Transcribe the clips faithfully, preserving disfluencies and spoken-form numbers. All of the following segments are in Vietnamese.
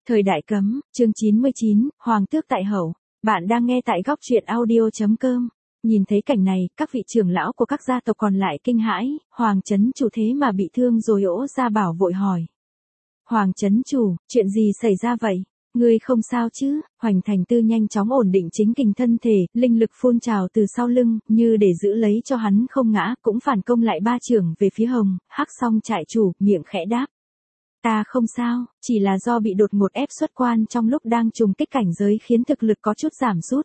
Thời đại cấm, chương chín mươi chín, Hoàng tước tại hậu. Bạn đang nghe tại góc truyện audio.com. Nhìn thấy cảnh này, các vị trưởng lão của các gia tộc còn lại kinh hãi, Hoàng chấn chủ thế mà bị thương rồi. Ỗ Gia Bảo vội hỏi. Hoàng chấn chủ, chuyện gì xảy ra vậy? Ngươi không sao chứ? Hoành Thành Tư nhanh chóng ổn định chính kình thân thể, linh lực phun trào từ sau lưng, như để giữ lấy cho hắn không ngã, cũng phản công lại ba chưởng về phía Hồng, Hắc Song trại chủ, miệng khẽ đáp. Ta không sao, chỉ là do bị đột ngột ép xuất quan trong lúc đang trùng kích cảnh giới khiến thực lực có chút giảm sút.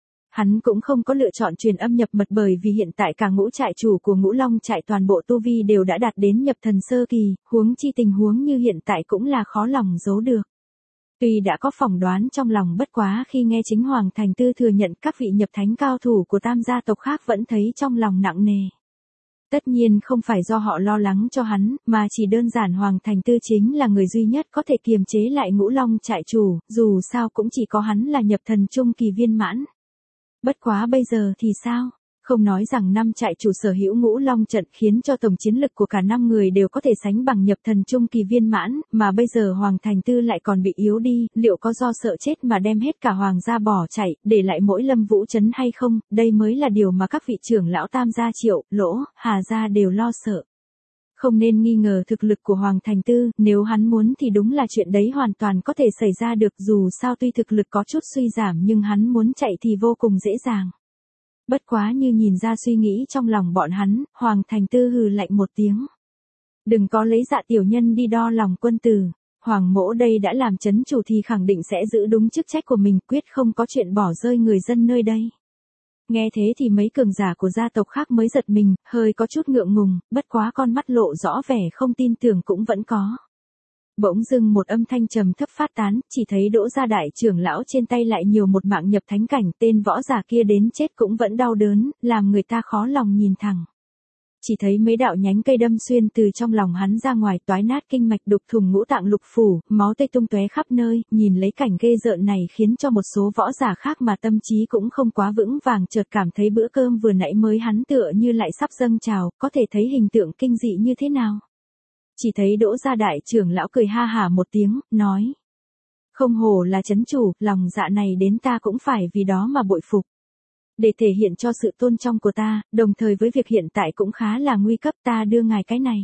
Hắn cũng không có lựa chọn truyền âm nhập mật bởi vì hiện tại cả ngũ trại chủ của Ngũ Long trại toàn bộ tu vi đều đã đạt đến nhập thần sơ kỳ, huống chi tình huống như hiện tại cũng là khó lòng giấu được. Tuy đã có phỏng đoán trong lòng, bất quá khi nghe chính Hoàng Thành Tư thừa nhận các vị nhập thánh cao thủ của tam gia tộc khác vẫn thấy trong lòng nặng nề. Tất nhiên không phải do họ lo lắng cho hắn, mà chỉ đơn giản Hoàng Thành Tư chính là người duy nhất có thể kiềm chế lại Ngũ Long trại chủ, dù sao cũng chỉ có hắn là nhập thần trung kỳ viên mãn. Bất quá bây giờ thì sao? Không nói rằng năm trại chủ sở hữu Ngũ Long trận khiến cho tổng chiến lực của cả năm người đều có thể sánh bằng nhập thần trung kỳ viên mãn, mà bây giờ Hoàng Thành Tư lại còn bị yếu đi, liệu có do sợ chết mà đem hết cả Hoàng gia bỏ chạy, để lại mỗi Lâm Vũ trấn hay không? Đây mới là điều mà các vị trưởng lão Tam gia Triệu, Lỗ, Hà gia đều lo sợ. Không nên nghi ngờ thực lực của Hoàng Thành Tư, nếu hắn muốn thì đúng là chuyện đấy hoàn toàn có thể xảy ra được, dù sao tuy thực lực có chút suy giảm nhưng hắn muốn chạy thì vô cùng dễ dàng. Bất quá như nhìn ra suy nghĩ trong lòng bọn hắn, Hoàng Thành Tư hừ lạnh một tiếng. Đừng có lấy dạ tiểu nhân đi đo lòng quân tử. Hoàng mỗ đây đã làm chấn chủ thì khẳng định sẽ giữ đúng chức trách của mình, quyết không có chuyện bỏ rơi người dân nơi đây. Nghe thế thì mấy cường giả của gia tộc khác mới giật mình, hơi có chút ngượng ngùng, bất quá con mắt lộ rõ vẻ không tin tưởng cũng vẫn có. Bỗng dưng một âm thanh trầm thấp phát tán, chỉ thấy Đỗ gia đại trưởng lão trên tay lại nhiều một mạng nhập thánh cảnh, tên võ giả kia đến chết cũng vẫn đau đớn, làm người ta khó lòng nhìn thẳng. Chỉ thấy mấy đạo nhánh cây đâm xuyên từ trong lòng hắn ra ngoài, toái nát kinh mạch, đục thủng ngũ tạng lục phủ, máu tươi tung tóe khắp nơi, nhìn lấy cảnh ghê rợn này khiến cho một số võ giả khác mà tâm trí cũng không quá vững vàng chợt cảm thấy bữa cơm vừa nãy mới hắn tựa như lại sắp dâng trào, có thể thấy hình tượng kinh dị như thế nào. Chỉ thấy Đỗ gia đại trưởng lão cười ha hả một tiếng, nói. Không hổ là chấn chủ, lòng dạ này đến ta cũng phải vì đó mà bội phục. Để thể hiện cho sự tôn trọng của ta, đồng thời với việc hiện tại cũng khá là nguy cấp, ta đưa ngài cái này.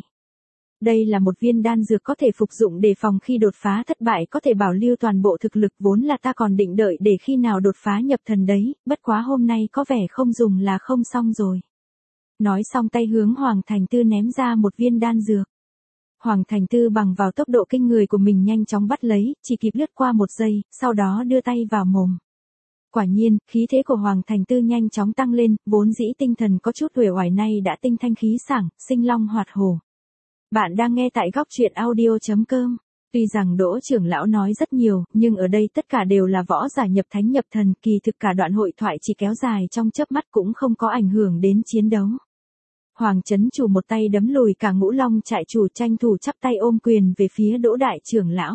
Đây là một viên đan dược có thể phục dụng đề phòng khi đột phá thất bại, có thể bảo lưu toàn bộ thực lực, vốn là ta còn định đợi để khi nào đột phá nhập thần đấy, bất quá hôm nay có vẻ không dùng là không xong rồi. Nói xong tay hướng Hoàng Thành Tư ném ra một viên đan dược. Hoàng Thành Tư bằng vào tốc độ kinh người của mình nhanh chóng bắt lấy, chỉ kịp lướt qua một giây, sau đó đưa tay vào mồm. Quả nhiên, khí thế của Hoàng Thành Tư nhanh chóng tăng lên, vốn dĩ tinh thần có chút uể oải nay đã tinh thanh khí sảng, sinh long hoạt hổ. Bạn đang nghe tại góc truyện audio.com. Tuy rằng Đỗ trưởng lão nói rất nhiều, nhưng ở đây tất cả đều là võ giả nhập thánh nhập thần, kỳ thực cả đoạn hội thoại chỉ kéo dài trong chớp mắt cũng không có ảnh hưởng đến chiến đấu. Hoàng chấn chủ một tay đấm lùi cả Ngũ Long trại chủ, tranh thủ chắp tay ôm quyền về phía Đỗ đại trưởng lão.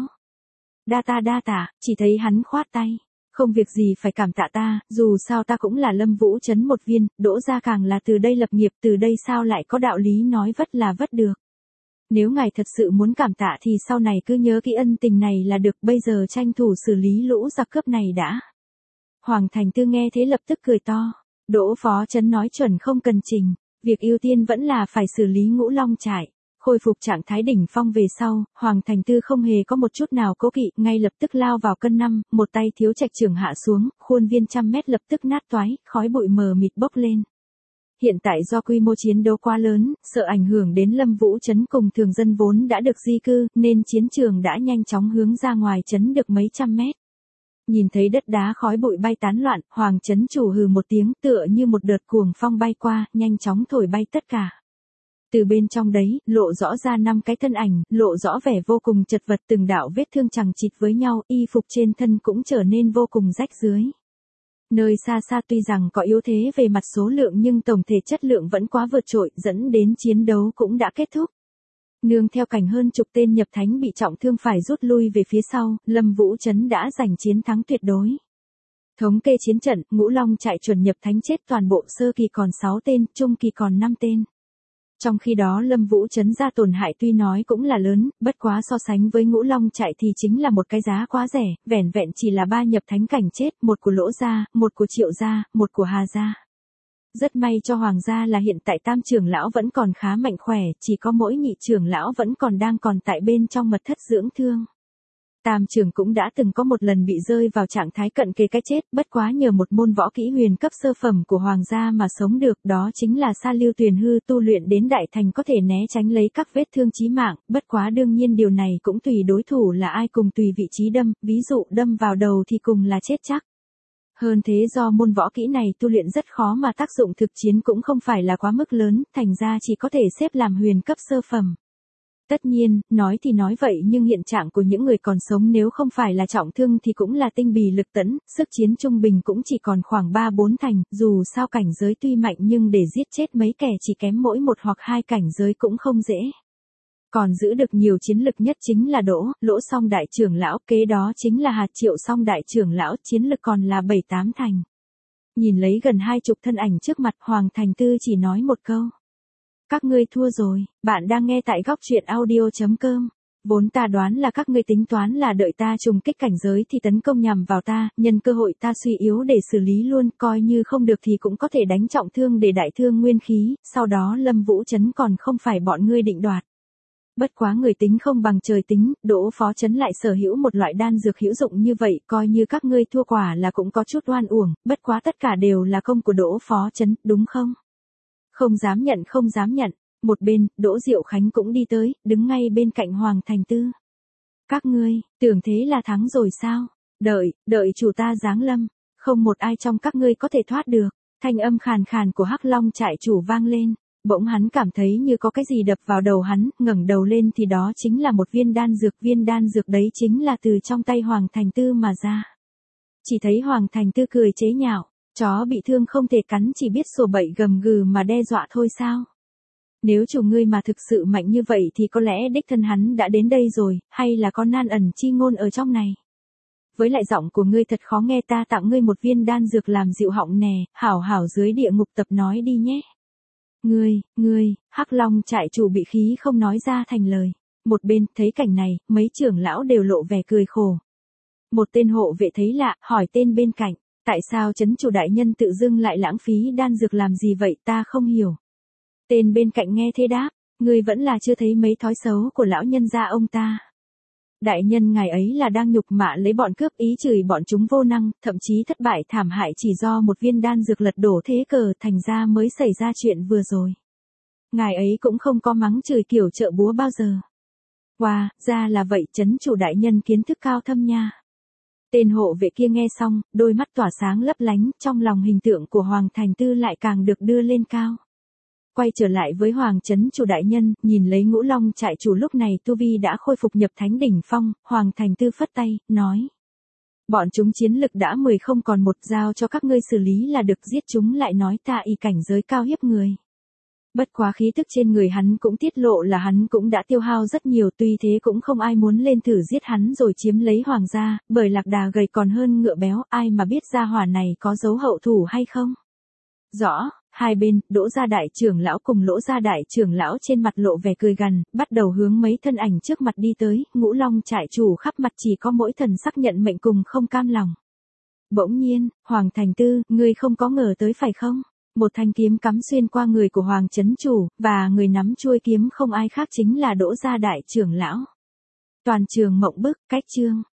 Đa ta đa tạ, chỉ thấy hắn khoát tay. Không việc gì phải cảm tạ ta, dù sao ta cũng là Lâm Vũ trấn một viên, Đỗ gia càng là từ đây lập nghiệp, từ đây sao lại có đạo lý nói vất là vất được. Nếu ngài thật sự muốn cảm tạ thì sau này cứ nhớ kỹ ân tình này là được, bây giờ tranh thủ xử lý lũ giặc cướp này đã. Hoàng Thành Tư nghe thế lập tức cười to. Đỗ phó trấn nói chuẩn không cần trình. Việc ưu tiên vẫn là phải xử lý Ngũ Long trại. Khôi phục trạng thái đỉnh phong về sau, Hoàng Thành Tư không hề có một chút nào cố kỵ, ngay lập tức lao vào cân năm, một tay thiếu trạch trưởng hạ xuống, khuôn viên trăm mét lập tức nát toái, khói bụi mờ mịt bốc lên. Hiện tại do quy mô chiến đấu quá lớn, sợ ảnh hưởng đến Lâm Vũ trấn cùng thường dân vốn đã được di cư, nên chiến trường đã nhanh chóng hướng ra ngoài trấn được mấy trăm mét. Nhìn thấy đất đá khói bụi bay tán loạn, Hoàng chấn chủ hừ một tiếng, tựa như một đợt cuồng phong bay qua, nhanh chóng thổi bay tất cả. Từ bên trong đấy, lộ rõ ra năm cái thân ảnh, lộ rõ vẻ vô cùng chật vật, từng đạo vết thương chằng chịt với nhau, y phục trên thân cũng trở nên vô cùng rách rưới. Nơi xa xa tuy rằng có yếu thế về mặt số lượng nhưng tổng thể chất lượng vẫn quá vượt trội, dẫn đến chiến đấu cũng đã kết thúc. Nương theo cảnh hơn chục tên nhập thánh bị trọng thương phải rút lui về phía sau, Lâm Vũ trấn đã giành chiến thắng tuyệt đối. Thống kê chiến trận, Ngũ Long trại chuẩn nhập thánh chết toàn bộ, sơ kỳ còn sáu tên, trung kỳ còn năm tên. Trong khi đó Lâm Vũ Trấn gia tổn hại tuy nói cũng là lớn, bất quá so sánh với Ngũ Long Trại thì chính là một cái giá quá rẻ, vẻn vẹn chỉ là ba nhập thánh cảnh chết, một của Lỗ gia, một của Triệu gia, một của Hà gia. Rất may cho Hoàng gia là hiện tại tam trưởng lão vẫn còn khá mạnh khỏe, chỉ có mỗi nhị trưởng lão vẫn còn đang còn tại bên trong mật thất dưỡng thương. Tam trưởng cũng đã từng có một lần bị rơi vào trạng thái cận kề cái chết, bất quá nhờ một môn võ kỹ huyền cấp sơ phẩm của Hoàng gia mà sống được, đó chính là Sa Lưu Tuyền Hư, tu luyện đến đại thành có thể né tránh lấy các vết thương chí mạng, bất quá đương nhiên điều này cũng tùy đối thủ là ai, cùng tùy vị trí đâm, ví dụ đâm vào đầu thì cùng là chết chắc. Hơn thế do môn võ kỹ này tu luyện rất khó mà tác dụng thực chiến cũng không phải là quá mức lớn, thành ra chỉ có thể xếp làm huyền cấp sơ phẩm. Tất nhiên, nói thì nói vậy nhưng hiện trạng của những người còn sống nếu không phải là trọng thương thì cũng là tinh bì lực tẫn, sức chiến trung bình cũng chỉ còn khoảng ba bốn thành, dù sao cảnh giới tuy mạnh nhưng để giết chết mấy kẻ chỉ kém mỗi một hoặc hai cảnh giới cũng không dễ. Còn giữ được nhiều chiến lực nhất chính là Đỗ, Lỗ Song đại trưởng lão, kế đó chính là Hạt Triệu Song đại trưởng lão, chiến lực còn là bảy tám thành. Nhìn lấy gần hai chục thân ảnh trước mặt, Hoàng Thành Tư chỉ nói một câu. Các ngươi thua rồi, bạn đang nghe tại góc truyện audio chấm com. Vốn ta đoán là các ngươi tính toán là đợi ta trùng kích cảnh giới thì tấn công nhằm vào ta, nhân cơ hội ta suy yếu để xử lý luôn, coi như không được thì cũng có thể đánh trọng thương để đại thương nguyên khí, sau đó Lâm Vũ Trấn còn không phải bọn ngươi định đoạt. Bất quá người tính không bằng trời tính, Đỗ Phó Trấn lại sở hữu một loại đan dược hữu dụng như vậy, coi như các ngươi thua quả là cũng có chút oan uổng, bất quá tất cả đều là công của Đỗ Phó Trấn, đúng không? Không dám nhận không dám nhận, một bên, Đỗ Diệu Khánh cũng đi tới, đứng ngay bên cạnh Hoàng Thành Tư. Các ngươi, tưởng thế là thắng rồi sao? Đợi, đợi chủ ta giáng lâm, không một ai trong các ngươi có thể thoát được. Thanh âm khàn khàn của Hắc Long trại chủ vang lên, bỗng hắn cảm thấy như có cái gì đập vào đầu hắn, ngẩng đầu lên thì đó chính là một viên đan dược, viên đan dược đấy chính là từ trong tay Hoàng Thành Tư mà ra. Chỉ thấy Hoàng Thành Tư cười chế nhạo, chó bị thương không thể cắn chỉ biết sủa bậy gầm gừ mà đe dọa thôi sao? Nếu chủ ngươi mà thực sự mạnh như vậy thì có lẽ đích thân hắn đã đến đây rồi, hay là có nan ẩn chi ngôn ở trong này? Với lại giọng của ngươi thật khó nghe, ta tặng ngươi một viên đan dược làm dịu họng nè, hảo hảo dưới địa ngục tập nói đi nhé. Ngươi, ngươi, Hắc Long trại chủ bị khí không nói ra thành lời. Một bên, thấy cảnh này, mấy trưởng lão đều lộ vẻ cười khổ. Một tên hộ vệ thấy lạ, hỏi tên bên cạnh, tại sao trấn chủ đại nhân tự dưng lại lãng phí đan dược làm gì vậy, ta không hiểu. Tên bên cạnh nghe thế đáp, ngươi vẫn là chưa thấy mấy thói xấu của lão nhân gia ông ta. Đại nhân ngài ấy là đang nhục mạ lấy bọn cướp, ý chửi bọn chúng vô năng, thậm chí thất bại thảm hại chỉ do một viên đan dược lật đổ thế cờ, thành ra mới xảy ra chuyện vừa rồi. Ngài ấy cũng không có mắng chửi kiểu chợ búa bao giờ. Wow, ra là vậy, trấn chủ đại nhân kiến thức cao thâm nha. Tên hộ vệ kia nghe xong, đôi mắt tỏa sáng lấp lánh, trong lòng hình tượng của Hoàng Thành Tư lại càng được đưa lên cao. Quay trở lại với Hoàng trấn chủ đại nhân, nhìn lấy Ngũ Long trại chủ lúc này tu vi đã khôi phục nhập thánh đỉnh phong, Hoàng Thành Tư phất tay, nói. Bọn chúng chiến lực đã mười không còn một, giao cho các ngươi xử lý là được, giết chúng lại nói ta y cảnh giới cao hiếp người. Bất quá khí tức trên người hắn cũng tiết lộ là hắn cũng đã tiêu hao rất nhiều, tuy thế cũng không ai muốn lên thử giết hắn rồi chiếm lấy hoàng gia, bởi lạc đà gầy còn hơn ngựa béo, ai mà biết gia hỏa này có dấu hậu thủ hay không. Rõ. Hai bên, Đỗ gia đại trưởng lão cùng Lỗ gia đại trưởng lão trên mặt lộ vẻ cười gằn, bắt đầu hướng mấy thân ảnh trước mặt đi tới, Ngũ Long trại chủ khắp mặt chỉ có mỗi thần sắc nhận mệnh cùng không cam lòng. Bỗng nhiên, Hoàng Thành Tư, ngươi không có ngờ tới phải không? Một thanh kiếm cắm xuyên qua người của Hoàng trấn chủ, và người nắm chuôi kiếm không ai khác chính là Đỗ gia đại trưởng lão. Toàn trường mộng bức, cách chương.